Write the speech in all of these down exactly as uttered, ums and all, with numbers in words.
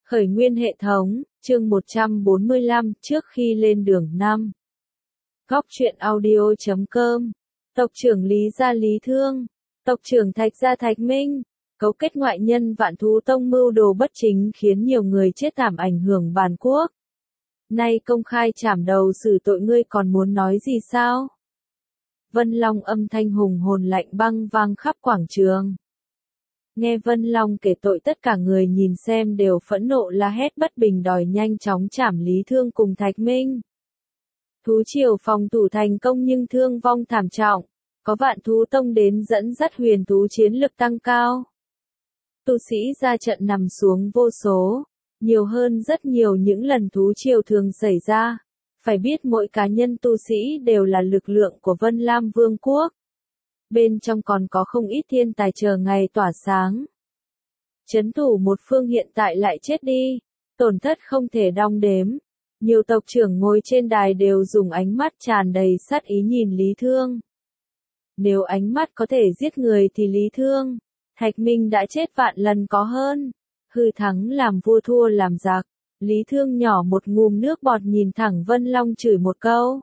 Khởi nguyên hệ thống, chương một trăm bốn mươi lăm, trước khi lên đường năm. Góc truyện audio chấm com. Tộc trưởng Lý Gia Lý Thương, tộc trưởng Thạch Gia Thạch Minh, cấu kết ngoại nhân Vạn Thú Tông mưu đồ bất chính khiến nhiều người chết thảm ảnh hưởng bản quốc. Nay công khai trảm đầu xử tội, ngươi còn muốn nói gì sao? Vân Long âm thanh hùng hồn lạnh băng vang khắp quảng trường. Nghe Vân Long kể tội, tất cả người nhìn xem đều phẫn nộ la hét bất bình, đòi nhanh chóng trảm Lý Thương cùng Thạch Minh. Thú triều phòng thủ thành công nhưng thương vong thảm trọng, có Vạn Thú Tông đến dẫn dắt huyền thú chiến lực tăng cao. Tu sĩ ra trận nằm xuống vô số, nhiều hơn rất nhiều những lần thú triều thường xảy ra. Phải biết mỗi cá nhân tu sĩ đều là lực lượng của Vân Lam Vương quốc. Bên trong còn có không ít thiên tài chờ ngày tỏa sáng. Trấn thủ một phương hiện tại lại chết đi, tổn thất không thể đong đếm. Nhiều tộc trưởng ngồi trên đài đều dùng ánh mắt tràn đầy sát ý nhìn Lý Thương. Nếu ánh mắt có thể giết người thì Lý Thương, Thạch Minh đã chết vạn lần có hơn. Hư thắng làm vua, thua làm giặc. Lý Thương nhỏ một ngụm nước bọt nhìn thẳng Vân Long chửi một câu.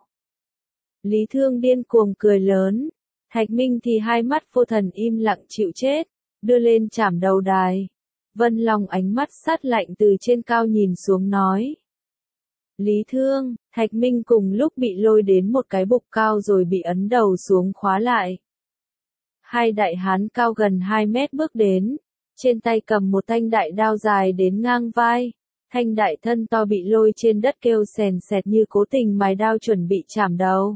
Lý Thương điên cuồng cười lớn. Thạch Minh thì hai mắt vô thần im lặng chịu chết, đưa lên trảm đầu đài. Vân Long ánh mắt sát lạnh từ trên cao nhìn xuống nói. Lý Thương, Thạch Minh cùng lúc bị lôi đến một cái bục cao rồi bị ấn đầu xuống khóa lại. Hai đại hán cao gần hai mét bước đến, trên tay cầm một thanh đại đao dài đến ngang vai. Thanh đại thân to bị lôi trên đất kêu sèn sẹt như cố tình mài đao chuẩn bị chảm đầu.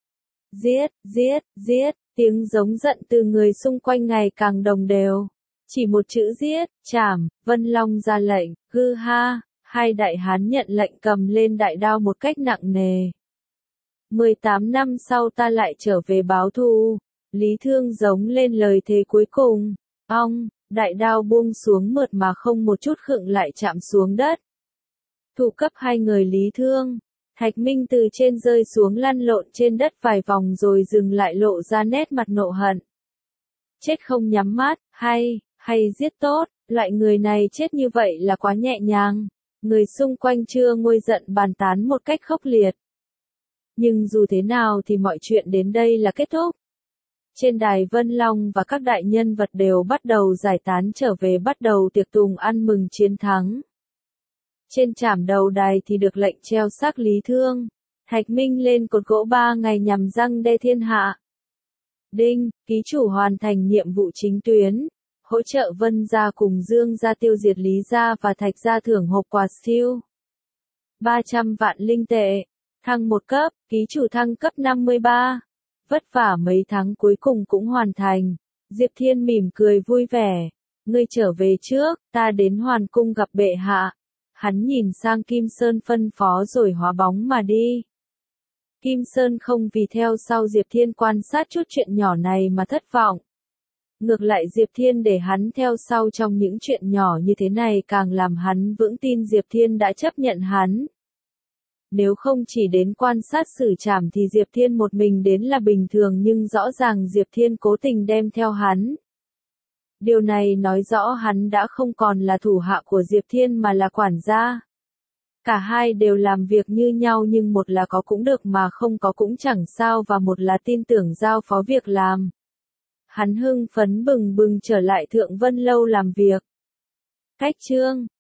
Giết, giết, giết, tiếng giống giận từ người xung quanh ngày càng đồng đều. Chỉ một chữ giết, chảm, Vân Long ra lệnh, hư ha, hai đại hán nhận lệnh cầm lên đại đao một cách nặng nề. mười tám năm sau ta lại trở về báo thù, Lý Thương giống lên lời thề cuối cùng, ong, đại đao buông xuống mượt mà không một chút khựng lại chạm xuống đất. Thủ cấp hai người Lý Thương. Thạch Minh từ trên rơi xuống lăn lộn trên đất vài vòng rồi dừng lại lộ ra nét mặt nộ hận. Chết không nhắm mắt, hay, hay giết tốt, loại người này chết như vậy là quá nhẹ nhàng. Người xung quanh chưa nguôi giận bàn tán một cách khốc liệt. Nhưng dù thế nào thì mọi chuyện đến đây là kết thúc. Trên đài Vân Long và các đại nhân vật đều bắt đầu giải tán trở về, bắt đầu tiệc tùng ăn mừng chiến thắng. Trên trảm đầu đài thì được lệnh treo xác Lý Thương, Thạch Minh lên cột gỗ ba ngày nhằm răn đe thiên hạ. Đinh, ký chủ hoàn thành nhiệm vụ chính tuyến, hỗ trợ Vân Gia cùng Dương Gia tiêu diệt Lý Gia và Thạch Gia, thưởng hộp quà siêu ba trăm vạn linh tệ, thăng một cấp, ký chủ thăng cấp năm mươi ba. Vất vả mấy tháng cuối cùng cũng hoàn thành. Diệp Thiên mỉm cười vui vẻ. Ngươi trở về trước, ta đến Hoàn Cung gặp bệ hạ. Hắn nhìn sang Kim Sơn phân phó rồi hóa bóng mà đi. Kim Sơn không vì theo sau Diệp Thiên quan sát chút chuyện nhỏ này mà thất vọng. Ngược lại Diệp Thiên để hắn theo sau trong những chuyện nhỏ như thế này càng làm hắn vững tin Diệp Thiên đã chấp nhận hắn. Nếu không chỉ đến quan sát xử trảm thì Diệp Thiên một mình đến là bình thường, nhưng rõ ràng Diệp Thiên cố tình đem theo hắn. Điều này nói rõ hắn đã không còn là thủ hạ của Diệp Thiên mà là quản gia. Cả hai đều làm việc như nhau, nhưng một là có cũng được mà không có cũng chẳng sao, và một là tin tưởng giao phó việc làm. Hắn hưng phấn bừng bừng trở lại Thượng Vân Lâu làm việc. Cách chương